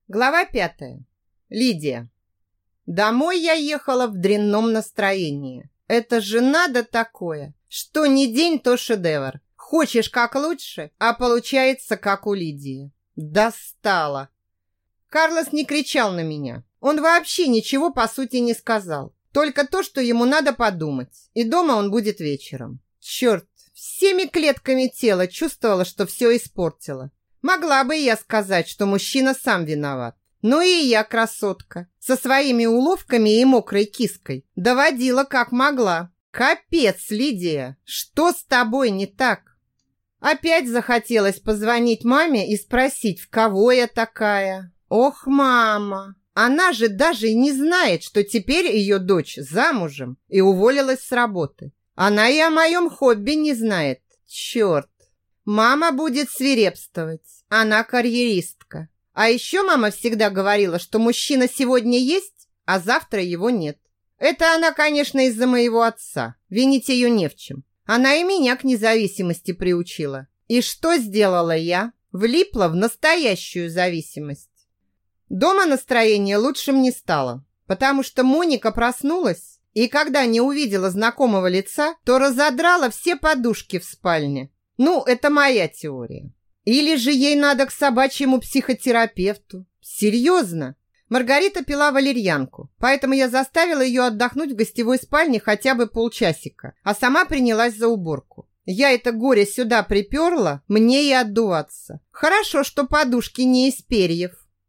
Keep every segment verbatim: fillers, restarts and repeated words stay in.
Глава пятая. Лидия. Домой я ехала в дрянном настроении. Это же надо такое. Что ни день, то шедевр. Хочешь как лучше, а получается как у Лидии. Достала. Карлос не кричал на меня. Он вообще ничего по сути не сказал. Только то, что ему надо подумать. И дома он будет вечером. Черт, всеми клетками тела чувствовала, что все испортила. Могла бы я сказать, что мужчина сам виноват. Но и я, красотка, со своими уловками и мокрой киской доводила как могла. Капец, Лидия, что с тобой не так? Опять захотелось позвонить маме и спросить, в кого я такая. Ох, мама, она же даже и не знает, что теперь ее дочь замужем и уволилась с работы. Она и о моем хобби не знает. Черт. Мама будет свирепствовать. Она карьеристка. А еще мама всегда говорила, что мужчина сегодня есть, а завтра его нет. Это она, конечно, из-за моего отца. Винить ее не в чем. Она и меня к независимости приучила. И что сделала я? Влипла в настоящую зависимость. Дома настроение лучшим не стало, потому что Моника проснулась, и когда не увидела знакомого лица, то разодрала все подушки в спальне. Ну, это моя теория. Или же ей надо к собачьему психотерапевту. Серьезно? Маргарита пила валерьянку, поэтому я заставила ее отдохнуть в гостевой спальне хотя бы полчасика, а сама принялась за уборку. Я это горе сюда приперла, мне и отдуваться. Хорошо, что подушки не из перьев.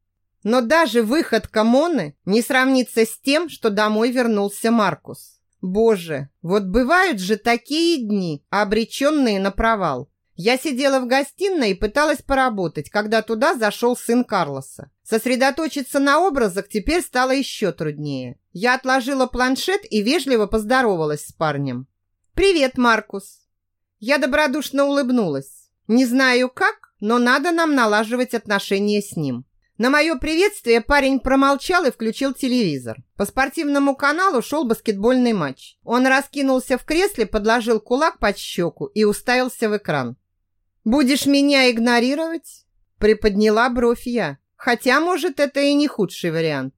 Но даже выходка Моны не сравнится с тем, что домой вернулся Маркус. Боже, вот бывают же такие дни, обреченные на провал. Я сидела в гостиной и пыталась поработать, когда туда зашел сын Карлоса. Сосредоточиться на образах теперь стало еще труднее. Я отложила планшет и вежливо поздоровалась с парнем. «Привет, Маркус!» Я добродушно улыбнулась. Не знаю как, но надо нам налаживать отношения с ним. На мое приветствие парень промолчал и включил телевизор. По спортивному каналу шел баскетбольный матч. Он раскинулся в кресле, подложил кулак под щеку и уставился в экран. «Будешь меня игнорировать?» Приподняла бровь я. Хотя, может, это и не худший вариант.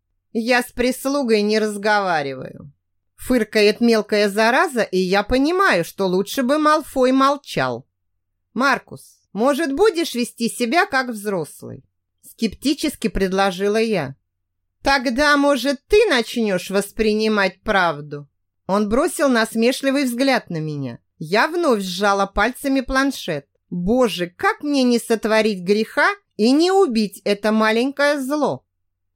«Я с прислугой не разговариваю». Фыркает мелкая зараза, и я понимаю, что лучше бы Малфой молчал. «Маркус, может, будешь вести себя как взрослый?» Скептически предложила я. «Тогда, может, ты начнешь воспринимать правду?» Он бросил насмешливый взгляд на меня. Я вновь сжала пальцами планшет. Боже, как мне не сотворить греха и не убить это маленькое зло?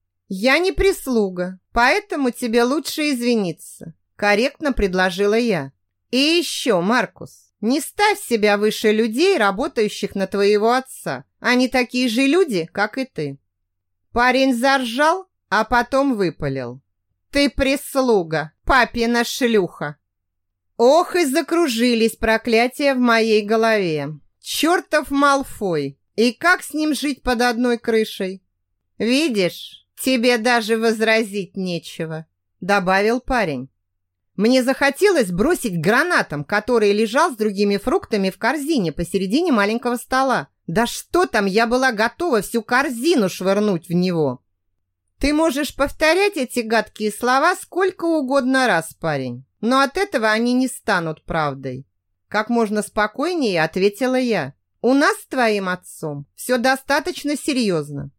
«Я не прислуга, поэтому тебе лучше извиниться», корректно предложила я. «И еще, Маркус, не ставь себя выше людей, работающих на твоего отца. Они такие же люди, как и ты». Парень заржал, а потом выпалил. «Ты прислуга, папина шлюха». Ох, и закружились проклятия в моей голове. Чертов Малфой. И как с ним жить под одной крышей? «Видишь, тебе даже возразить нечего», добавил парень. Мне захотелось бросить гранатом, который лежал с другими фруктами в корзине посередине маленького стола. Да что там, я была готова всю корзину швырнуть в него. Ты можешь повторять эти гадкие слова сколько угодно раз, парень, но от этого они не станут правдой. Как можно спокойнее ответила я. У нас с твоим отцом все достаточно серьезно.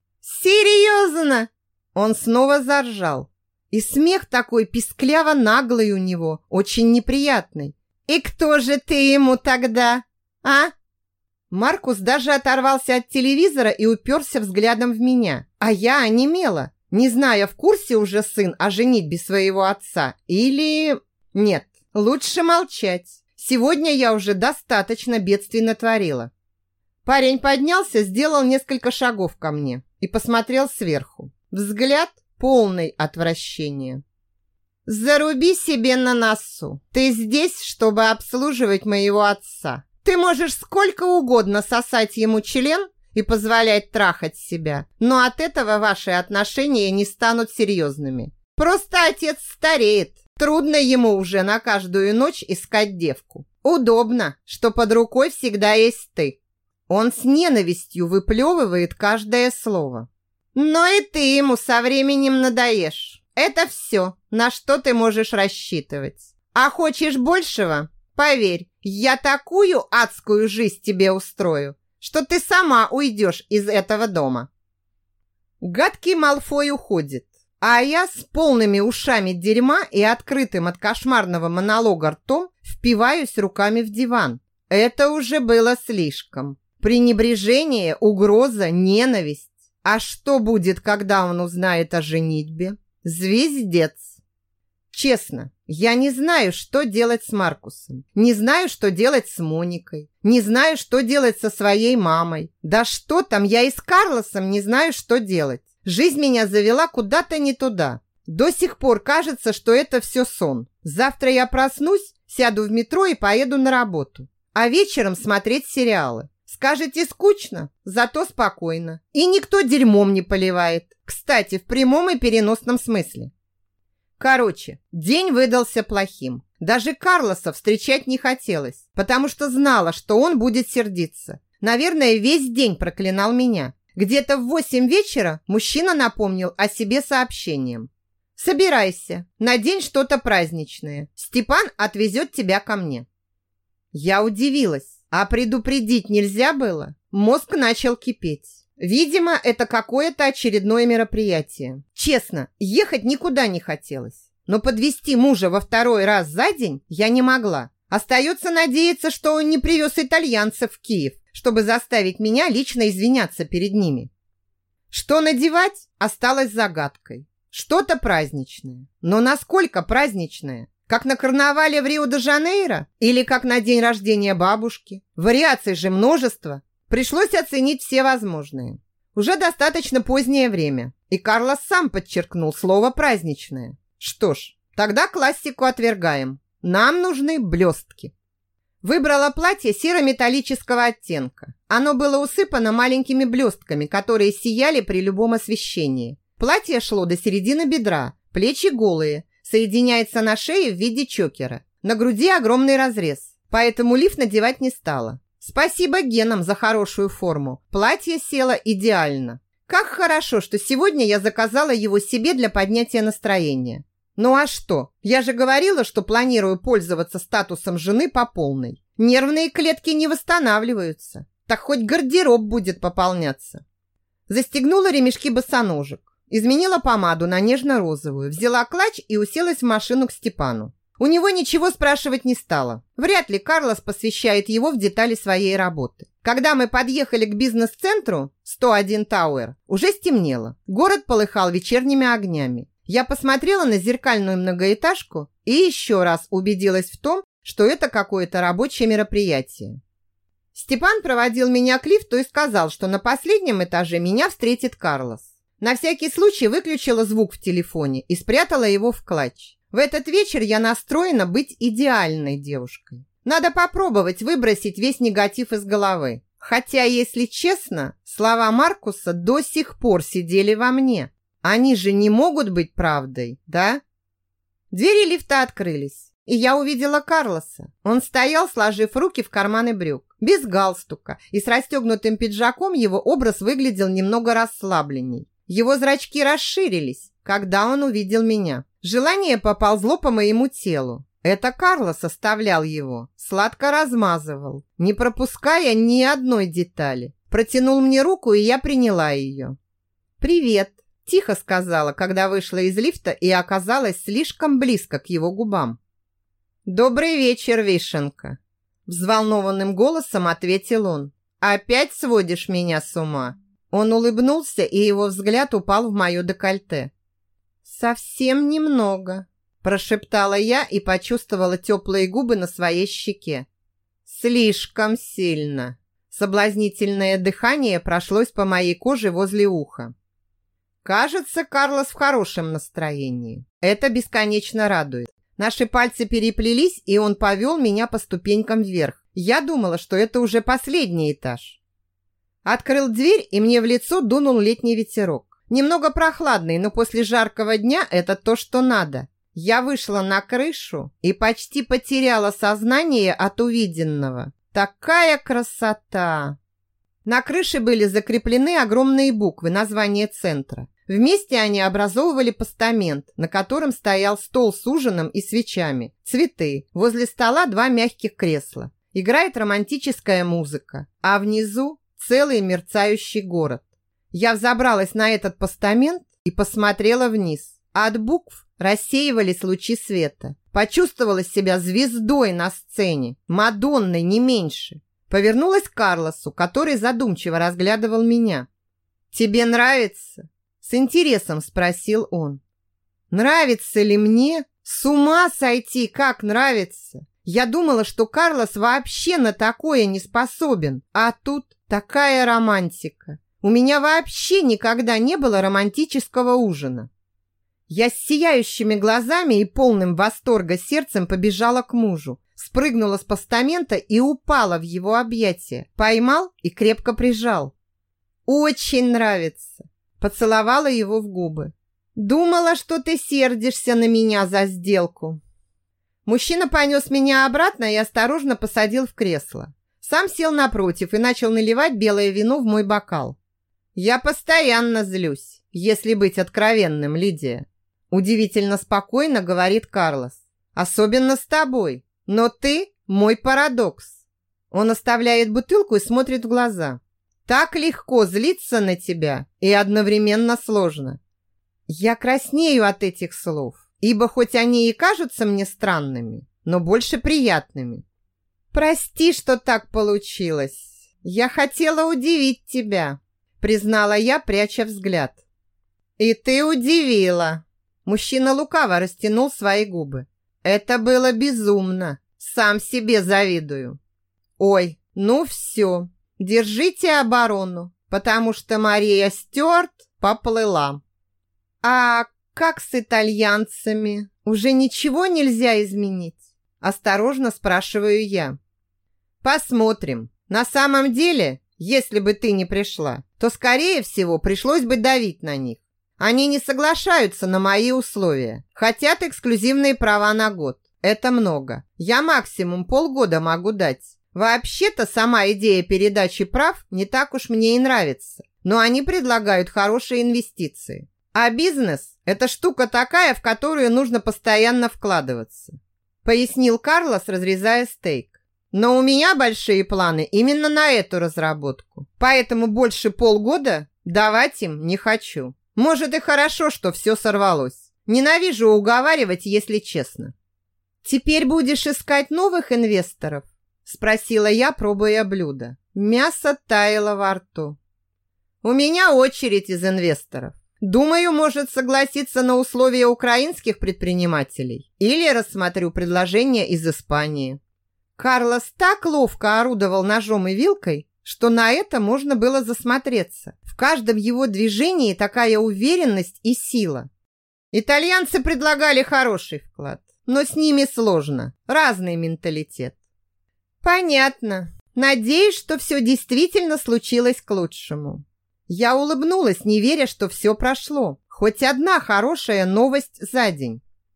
Серьезно? Он снова заржал. И смех такой пискляво-наглый у него, очень неприятный. «И кто же ты ему тогда, а?» Маркус даже оторвался от телевизора и уперся взглядом в меня. А я онемела, не зная, в курсе уже сын о женитьбе своего отца или... Нет, лучше молчать. Сегодня я уже достаточно бедствий натворила. Парень поднялся, сделал несколько шагов ко мне и посмотрел сверху. Взгляд полный отвращения. «Заруби себе на носу. Ты здесь, чтобы обслуживать моего отца. Ты можешь сколько угодно сосать ему член и позволять трахать себя, но от этого ваши отношения не станут серьезными. Просто отец стареет. Трудно ему уже на каждую ночь искать девку. Удобно, что под рукой всегда есть ты». Он с ненавистью выплевывает каждое слово. Но и ты ему со временем надоешь. Это все, на что ты можешь рассчитывать. А хочешь большего? Поверь, я такую адскую жизнь тебе устрою, что ты сама уйдешь из этого дома. Гадкий Малфой уходит, а я с полными ушами дерьма и открытым от кошмарного монолога ртом впиваюсь руками в диван. Это уже было слишком. Пренебрежение, угроза, ненависть. А что будет, когда он узнает о женитьбе? Звездец. Честно, я не знаю, что делать с Маркусом. Не знаю, что делать с Моникой. Не знаю, что делать со своей мамой. Да что там, я и с Карлосом не знаю, что делать. Жизнь меня завела куда-то не туда. До сих пор кажется, что это все сон. Завтра я проснусь, сяду в метро и поеду на работу. А вечером смотреть сериалы. Скажете, скучно, зато спокойно. И никто дерьмом не поливает. Кстати, в прямом и переносном смысле. Короче, день выдался плохим. Даже Карлоса встречать не хотелось, потому что знала, что он будет сердиться. Наверное, весь день проклинал меня. Где-то в восемь вечера мужчина напомнил о себе сообщением. «Собирайся, надень что-то праздничное. Степан отвезет тебя ко мне». Я удивилась. А предупредить нельзя было? Мозг начал кипеть. Видимо, это какое-то очередное мероприятие. Честно, ехать никуда не хотелось. Но подвести мужа во второй раз за день я не могла. Остается надеяться, что он не привез итальянцев в Киев, чтобы заставить меня лично извиняться перед ними. Что надевать, осталось загадкой. Что-то праздничное. Но насколько праздничное? Как на карнавале в Рио-де-Жанейро? Или как на день рождения бабушки? Вариаций же множество. Пришлось оценить все возможные. Уже достаточно позднее время. И Карлос сам подчеркнул слово «праздничное». Что ж, тогда классику отвергаем. Нам нужны блестки. Выбрала платье серо-металлического оттенка. Оно было усыпано маленькими блестками, которые сияли при любом освещении. Платье шло до середины бедра, плечи голые, соединяется на шее в виде чокера. На груди огромный разрез, поэтому лиф надевать не стала. Спасибо генам за хорошую форму. Платье село идеально. Как хорошо, что сегодня я заказала его себе для поднятия настроения. Ну а что? Я же говорила, что планирую пользоваться статусом жены по полной. Нервные клетки не восстанавливаются. Так хоть гардероб будет пополняться. Застегнула ремешки босоножек. Изменила помаду на нежно-розовую, взяла клатч и уселась в машину к Степану. У него ничего спрашивать не стала. Вряд ли Карлос посвящает его в детали своей работы. Когда мы подъехали к бизнес-центру сто один Тауэр, уже стемнело. Город полыхал вечерними огнями. Я посмотрела на зеркальную многоэтажку и еще раз убедилась в том, что это какое-то рабочее мероприятие. Степан проводил меня к лифту и сказал, что на последнем этаже меня встретит Карлос. На всякий случай выключила звук в телефоне и спрятала его в клатч. В этот вечер я настроена быть идеальной девушкой. Надо попробовать выбросить весь негатив из головы. Хотя, если честно, слова Маркуса до сих пор сидели во мне. Они же не могут быть правдой, да? Двери лифта открылись, и я увидела Карлоса. Он стоял, сложив руки в карманы брюк, без галстука, и с расстегнутым пиджаком его образ выглядел немного расслабленней. Его зрачки расширились, когда он увидел меня. Желание поползло по моему телу. Это Карлос оставлял его, сладко размазывал, не пропуская ни одной детали. Протянул мне руку, и я приняла ее. «Привет», – тихо сказала, когда вышла из лифта и оказалась слишком близко к его губам. «Добрый вечер, Вишенка», – взволнованным голосом ответил он. «Опять сводишь меня с ума?» Он улыбнулся, и его взгляд упал в мое декольте. «Совсем немного», – прошептала я и почувствовала теплые губы на своей щеке. «Слишком сильно». Соблазнительное дыхание прошлось по моей коже возле уха. Кажется, Карлос в хорошем настроении. Это бесконечно радует. Наши пальцы переплелись, и он повел меня по ступенькам вверх. Я думала, что это уже последний этаж. Открыл дверь, и мне в лицо дунул летний ветерок. Немного прохладный, но после жаркого дня это то, что надо. Я вышла на крышу и почти потеряла сознание от увиденного. Такая красота! На крыше были закреплены огромные буквы названия центра. Вместе они образовывали постамент, на котором стоял стол с ужином и свечами, цветы, возле стола два мягких кресла. Играет романтическая музыка, а внизу целый мерцающий город. Я взобралась на этот постамент и посмотрела вниз. От букв рассеивались лучи света. Почувствовала себя звездой на сцене, Мадонной не меньше. Повернулась к Карлосу, который задумчиво разглядывал меня. «Тебе нравится?» С интересом спросил он. «Нравится ли мне? С ума сойти, как нравится! Я думала, что Карлос вообще на такое не способен, а тут такая романтика. У меня вообще никогда не было романтического ужина». Я с сияющими глазами и полным восторга сердцем побежала к мужу, спрыгнула с постамента и упала в его объятия. Поймал и крепко прижал. «Очень нравится!» Поцеловала его в губы. «Думала, что ты сердишься на меня за сделку». Мужчина понес меня обратно и осторожно посадил в кресло. Сам сел напротив и начал наливать белое вино в мой бокал. «Я постоянно злюсь, если быть откровенным, Лидия». Удивительно спокойно говорит Карлос. «Особенно с тобой. Но ты мой парадокс». Он оставляет бутылку и смотрит в глаза. «Так легко злиться на тебя и одновременно сложно». Я краснею от этих слов, ибо хоть они и кажутся мне странными, но больше приятными. «Прости, что так получилось. Я хотела удивить тебя», признала я, пряча взгляд. «И ты удивила». Мужчина лукаво растянул свои губы. «Это было безумно. Сам себе завидую». «Ой, ну все. Держите оборону, потому что Мария Стюарт поплыла». «А как с итальянцами? Уже ничего нельзя изменить?» Осторожно спрашиваю я. «Посмотрим. На самом деле, если бы ты не пришла, то, скорее всего, пришлось бы давить на них. Они не соглашаются на мои условия. Хотят эксклюзивные права на год. Это много. Я максимум полгода могу дать. Вообще-то сама идея передачи прав не так уж мне и нравится. Но они предлагают хорошие инвестиции. А бизнес – это штука такая, в которую нужно постоянно вкладываться», пояснил Карлос, разрезая стейк. «Но у меня большие планы именно на эту разработку. Поэтому больше полгода давать им не хочу. Может, и хорошо, что все сорвалось. Ненавижу уговаривать, если честно». «Теперь будешь искать новых инвесторов?» Спросила я, пробуя блюдо. Мясо таяло во рту. «У меня очередь из инвесторов. Думаю, может согласиться на условия украинских предпринимателей. Или рассмотрю предложение из Испании». Карлос так ловко орудовал ножом и вилкой, что на это можно было засмотреться. В каждом его движении такая уверенность и сила. Итальянцы предлагали хороший вклад, но с ними сложно. Разный менталитет. «Понятно. Надеюсь, что все действительно случилось к лучшему». Я улыбнулась, не веря, что все прошло. Хоть одна хорошая новость за день.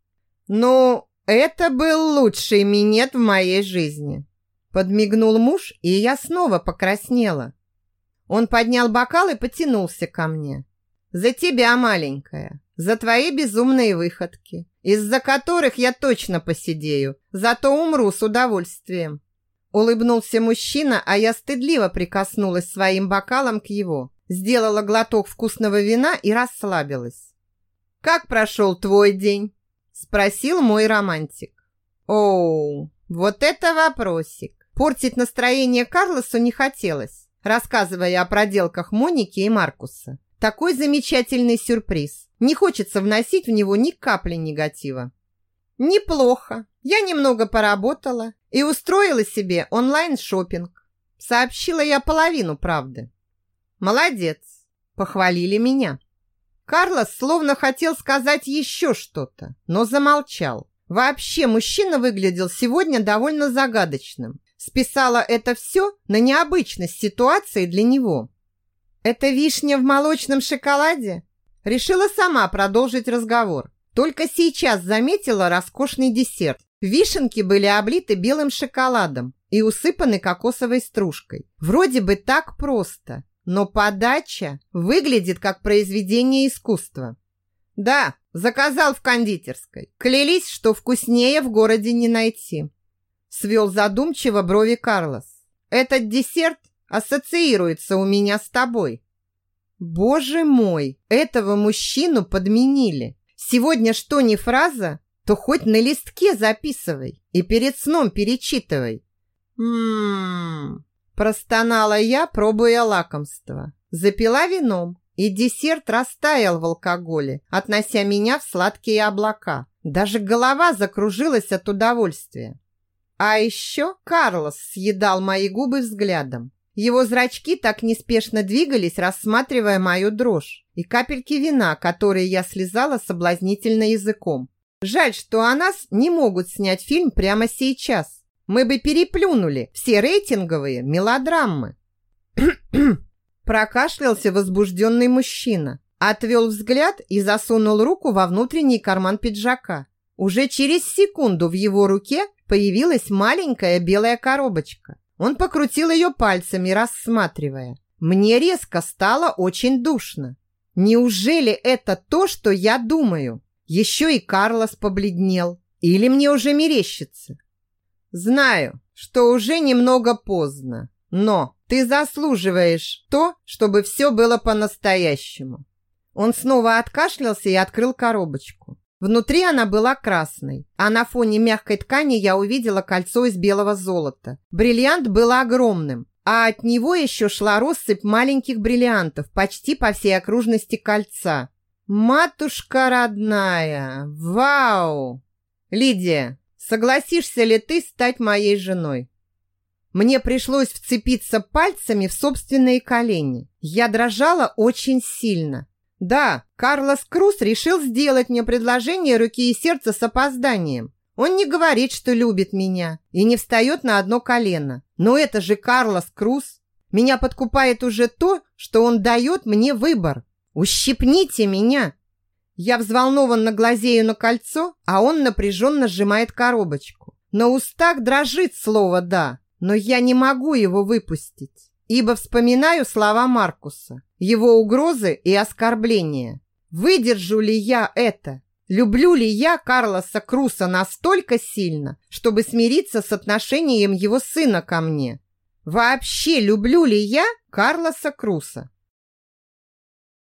«Ну, это был лучший минет в моей жизни», подмигнул муж, и я снова покраснела. Он поднял бокал и потянулся ко мне. «За тебя, маленькая, за твои безумные выходки, из-за которых я точно посидею, зато умру с удовольствием». Улыбнулся мужчина, а я стыдливо прикоснулась своим бокалом к его. Сделала глоток вкусного вина и расслабилась. «Как прошел твой день?» Спросил мой романтик. Оу, вот это вопросик. Портить настроение Карлосу не хотелось, рассказывая о проделках Моники и Маркуса. Такой замечательный сюрприз. Не хочется вносить в него ни капли негатива. «Неплохо. Я немного поработала и устроила себе онлайн-шоппинг». Сообщила я половину правды. «Молодец», похвалили меня. Карлос словно хотел сказать еще что-то, но замолчал. Вообще мужчина выглядел сегодня довольно загадочным. Списала это все на необычность ситуации для него. «Это вишня в молочном шоколаде?» Решила сама продолжить разговор. Только сейчас заметила роскошный десерт. Вишенки были облиты белым шоколадом. и усыпаны кокосовой стружкой. Вроде бы так просто, но подача выглядит как произведение искусства. Да, заказал в кондитерской. Клялись, что вкуснее в городе не найти. Свел задумчиво брови Карлос. Этот десерт ассоциируется у меня с тобой. Боже мой, этого мужчину подменили. Сегодня что ни фраза, то хоть на листке записывай и перед сном перечитывай. Ммм, простонала я, пробуя лакомство. Запила вином, и десерт растаял в алкоголе, относя меня в сладкие облака. Даже голова закружилась от удовольствия. А еще Карлос съедал мои губы взглядом. Его зрачки так неспешно двигались, рассматривая мою дрожь и капельки вина, которые я слезала соблазнительно языком. Жаль, что о нас не могут снять фильм прямо сейчас. Мы бы переплюнули все рейтинговые мелодрамы. Прокашлялся возбужденный мужчина, отвел взгляд и засунул руку во внутренний карман пиджака. Уже через секунду в его руке появилась маленькая белая коробочка. Он покрутил ее пальцами, рассматривая. Мне резко стало очень душно. Неужели это то, что я думаю? Еще и Карлос побледнел. Или мне уже мерещится? Знаю, что уже немного поздно, но ты заслуживаешь то, чтобы все было по-настоящему. Он снова откашлялся и открыл коробочку. Внутри она была красной, а на фоне мягкой ткани я увидела кольцо из белого золота. Бриллиант был огромным, а от него еще шла россыпь маленьких бриллиантов почти по всей окружности кольца. Матушка родная! Вау! Лидия, согласишься ли ты стать моей женой? Мне пришлось вцепиться пальцами в собственные колени. Я дрожала очень сильно. Да, Карлос Круз решил сделать мне предложение руки и сердца с опозданием. Он не говорит, что любит меня, и не встает на одно колено. Но это же Карлос Круз. Меня подкупает уже то, что он дает мне выбор. Ущипните меня. Я взволнованно глазею на кольцо, а он напряженно сжимает коробочку. На устах дрожит слово «да», но я не могу его выпустить, ибо вспоминаю слова Маркуса, его угрозы и оскорбления. Выдержу ли я это? Люблю ли я Карлоса Круза настолько сильно, чтобы смириться с отношением его сына ко мне? Вообще люблю ли я Карлоса Круза?